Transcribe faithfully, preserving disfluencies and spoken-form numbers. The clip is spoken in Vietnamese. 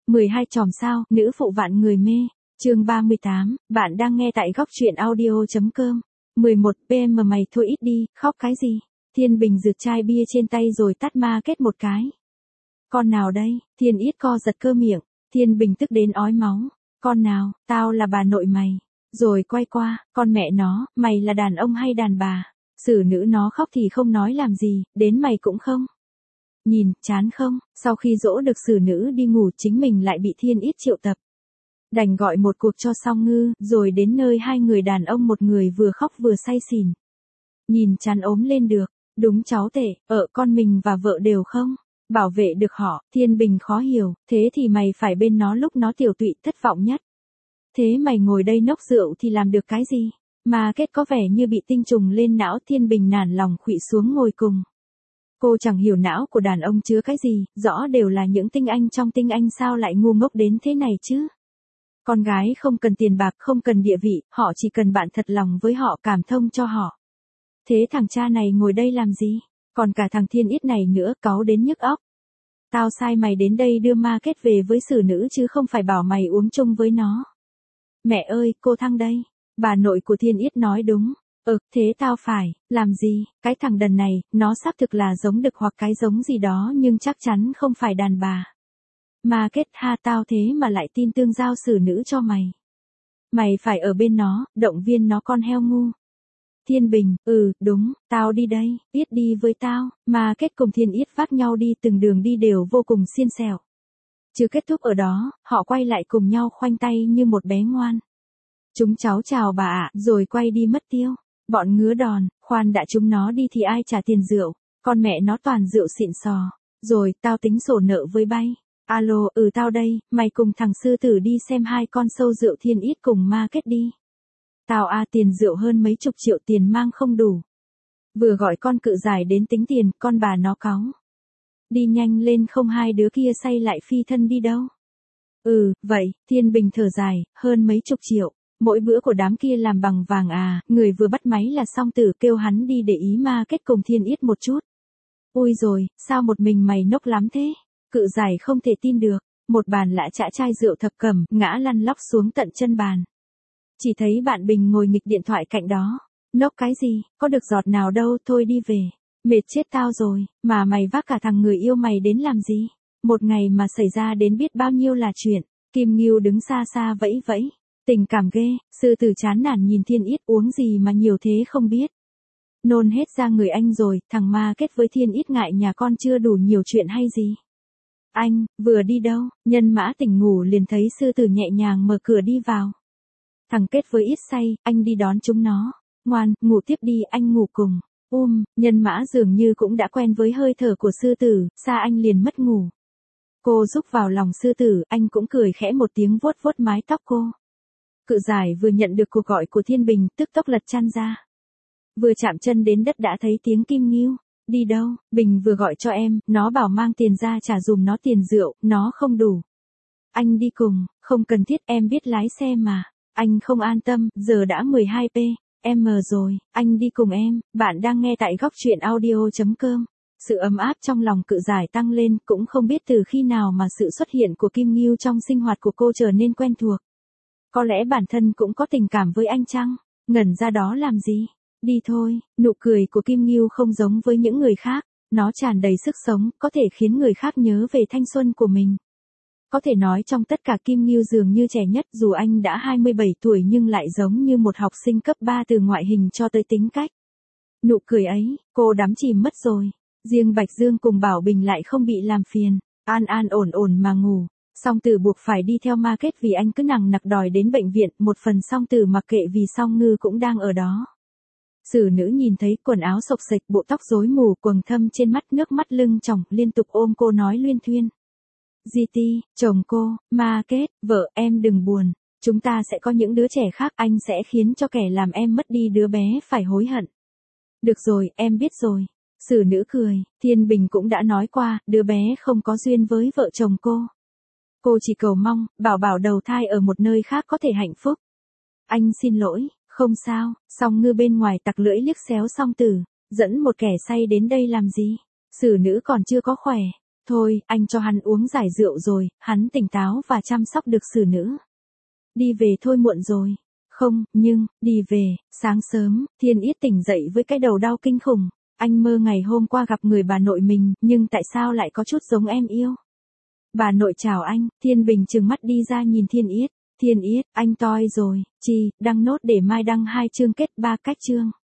mười hai chòm sao, nữ phụ vạn người mê. Chương ba mươi tám, bạn đang nghe tại góc truyện audio chấm com. mười một pê em mày thôi ít đi, khóc cái gì? Thiên Bình rực chai bia trên tay rồi tát ma kết một cái. Con nào đây? Thiên Yết co giật cơ miệng, Thiên Bình tức đến ói máu. Con nào? Tao là bà nội mày. Rồi quay qua, con mẹ nó, mày là đàn ông hay đàn bà? Xử nữ nó khóc thì không nói làm gì, đến mày cũng không. Nhìn, chán không? Sau khi dỗ được xử nữ đi ngủ chính mình lại bị Thiên Yết triệu tập. Đành gọi một cuộc cho xong ngư, rồi đến nơi hai người đàn ông một người vừa khóc vừa say xỉn. Nhìn chán ốm lên được, đúng cháu tệ, ở con mình và vợ đều không bảo vệ được họ. Thiên Bình khó hiểu, thế thì mày phải bên nó lúc nó tiểu tụy thất vọng nhất. Thế mày ngồi đây nốc rượu thì làm được cái gì? Mà kết có vẻ như bị tinh trùng lên não. Thiên Bình nản lòng khuỵu xuống ngồi cùng. Cô chẳng hiểu não của đàn ông chứa cái gì, rõ đều là những tinh anh trong tinh anh, sao lại ngu ngốc đến thế này chứ? Con gái không cần tiền bạc, không cần địa vị, họ chỉ cần bạn thật lòng với họ, cảm thông cho họ. Thế thằng cha này ngồi đây làm gì? Còn cả thằng Thiên Yết này nữa, cáu đến nhức óc. Tao sai mày đến đây đưa ma kết về với xử nữ chứ không phải bảo mày uống chung với nó. Mẹ ơi, cô Thăng đây. Bà nội của Thiên Yết nói đúng. Ừ, thế tao phải làm gì? Cái thằng đần này, nó xác thực là giống đực hoặc cái giống gì đó nhưng chắc chắn không phải đàn bà. Ma kết ha, tao thế mà lại tin tương giao xử nữ cho mày. Mày phải ở bên nó, động viên nó con heo ngu. Thiên Bình, ừ, đúng, tao đi đây, Yết đi với tao. Ma kết cùng Thiên Yết vác nhau đi, từng đường đi đều vô cùng xiên xẻo. Chứ kết thúc ở đó, họ quay lại cùng nhau khoanh tay như một bé ngoan. Chúng cháu chào bà ạ, rồi quay đi mất tiêu. Bọn ngứa đòn, khoan đã chúng nó đi thì ai trả tiền rượu, con mẹ nó toàn rượu xịn sò. Rồi, tao tính sổ nợ với bay. Alo, ừ tao đây, mày cùng thằng sư tử đi xem hai con sâu rượu. Thiên Yết cùng ma kết đi. Tao a à, tiền rượu hơn mấy chục triệu, tiền mang không đủ. Vừa gọi con cự giải đến tính tiền, con bà nó cáu. Đi nhanh lên không hai đứa kia say lại phi thân đi đâu. Ừ, vậy, Thiên Bình thở dài, hơn mấy chục triệu. Mỗi bữa của đám kia làm bằng vàng à, người vừa bắt máy là xong, tử kêu hắn đi để ý ma kết cùng Thiên Yết một chút. Ui rồi, sao một mình mày nốc lắm thế? Cự giải không thể tin được, một bàn lạ chã chai rượu thập cẩm, ngã lăn lóc xuống tận chân bàn. Chỉ thấy bạn Bình ngồi nghịch điện thoại cạnh đó. Nốc cái gì, có được giọt nào đâu, thôi đi về. Mệt chết tao rồi, mà mày vác cả thằng người yêu mày đến làm gì? Một ngày mà xảy ra đến biết bao nhiêu là chuyện. Kim Ngưu đứng xa xa vẫy vẫy. Tình cảm ghê, sư tử chán nản nhìn Thiên Yết, uống gì mà nhiều thế không biết. Nôn hết ra người anh rồi, thằng ma kết với Thiên Yết ngại nhà con chưa đủ nhiều chuyện hay gì. Anh, vừa đi đâu? Nhân mã tỉnh ngủ liền thấy sư tử nhẹ nhàng mở cửa đi vào. Thằng kết với Yết say, anh đi đón chúng nó. Ngoan, ngủ tiếp đi, anh ngủ cùng. Um, nhân mã dường như cũng đã quen với hơi thở của sư tử, xa anh liền mất ngủ. Cô rúc vào lòng sư tử, anh cũng cười khẽ một tiếng vuốt vuốt mái tóc cô. Cự giải vừa nhận được cuộc gọi của Thiên Bình, tức tốc lật chăn ra. Vừa chạm chân đến đất đã thấy tiếng Kim Ngưu. Đi đâu? Bình vừa gọi cho em, nó bảo mang tiền ra trả dùm nó tiền rượu, nó không đủ. Anh đi cùng, không cần thiết, em biết lái xe mà. Anh không an tâm, giờ đã mười hai pê em rồi, anh đi cùng em. Bạn đang nghe tại góc truyện audio chấm com. Sự ấm áp trong lòng cự giải tăng lên, cũng không biết từ khi nào mà sự xuất hiện của Kim Ngưu trong sinh hoạt của cô trở nên quen thuộc. Có lẽ bản thân cũng có tình cảm với anh chăng? Ngẩn ra đó làm gì? Đi thôi. Nụ cười của Kim Ngưu không giống với những người khác. Nó tràn đầy sức sống, có thể khiến người khác nhớ về thanh xuân của mình. Có thể nói trong tất cả Kim Ngưu dường như trẻ nhất, dù anh đã hai mươi bảy tuổi nhưng lại giống như một học sinh cấp ba từ ngoại hình cho tới tính cách. Nụ cười ấy, cô đắm chìm mất rồi. Riêng Bạch Dương cùng Bảo Bình lại không bị làm phiền. An an ổn ổn mà ngủ. Song Tử buộc phải đi theo ma kết vì anh cứ nằng nặc đòi đến bệnh viện, một phần Song Tử mặc kệ vì Song Ngư cũng đang ở đó. Xử nữ nhìn thấy quần áo xộc xệch, bộ tóc rối mù, quầng thâm trên mắt, nước mắt lưng tròng, liên tục ôm cô nói luyên thuyên. giê tê, chồng cô, ma kết, vợ, em đừng buồn. Chúng ta sẽ có những đứa trẻ khác, anh sẽ khiến cho kẻ làm em mất đi đứa bé phải hối hận. Được rồi, em biết rồi. Xử nữ cười, Thiên Bình cũng đã nói qua, đứa bé không có duyên với vợ chồng cô. Cô chỉ cầu mong, bảo bảo đầu thai ở một nơi khác có thể hạnh phúc. Anh xin lỗi, không sao. Song Ngư bên ngoài tặc lưỡi liếc xéo Song Tử, dẫn một kẻ say đến đây làm gì? Xử nữ còn chưa có khỏe. Thôi, anh cho hắn uống giải rượu rồi, hắn tỉnh táo và chăm sóc được xử nữ. Đi về thôi muộn rồi. Không, nhưng, đi về. Sáng sớm, Thiên Yết tỉnh dậy với cái đầu đau kinh khủng. Anh mơ ngày hôm qua gặp người bà nội mình, nhưng tại sao lại có chút giống em yêu? Bà nội chào anh, Thiên Bình trừng mắt đi ra nhìn Thiên Yết. Thiên Yết, anh toi rồi, chi, đăng nốt để mai đăng hai chương kết ba cách chương.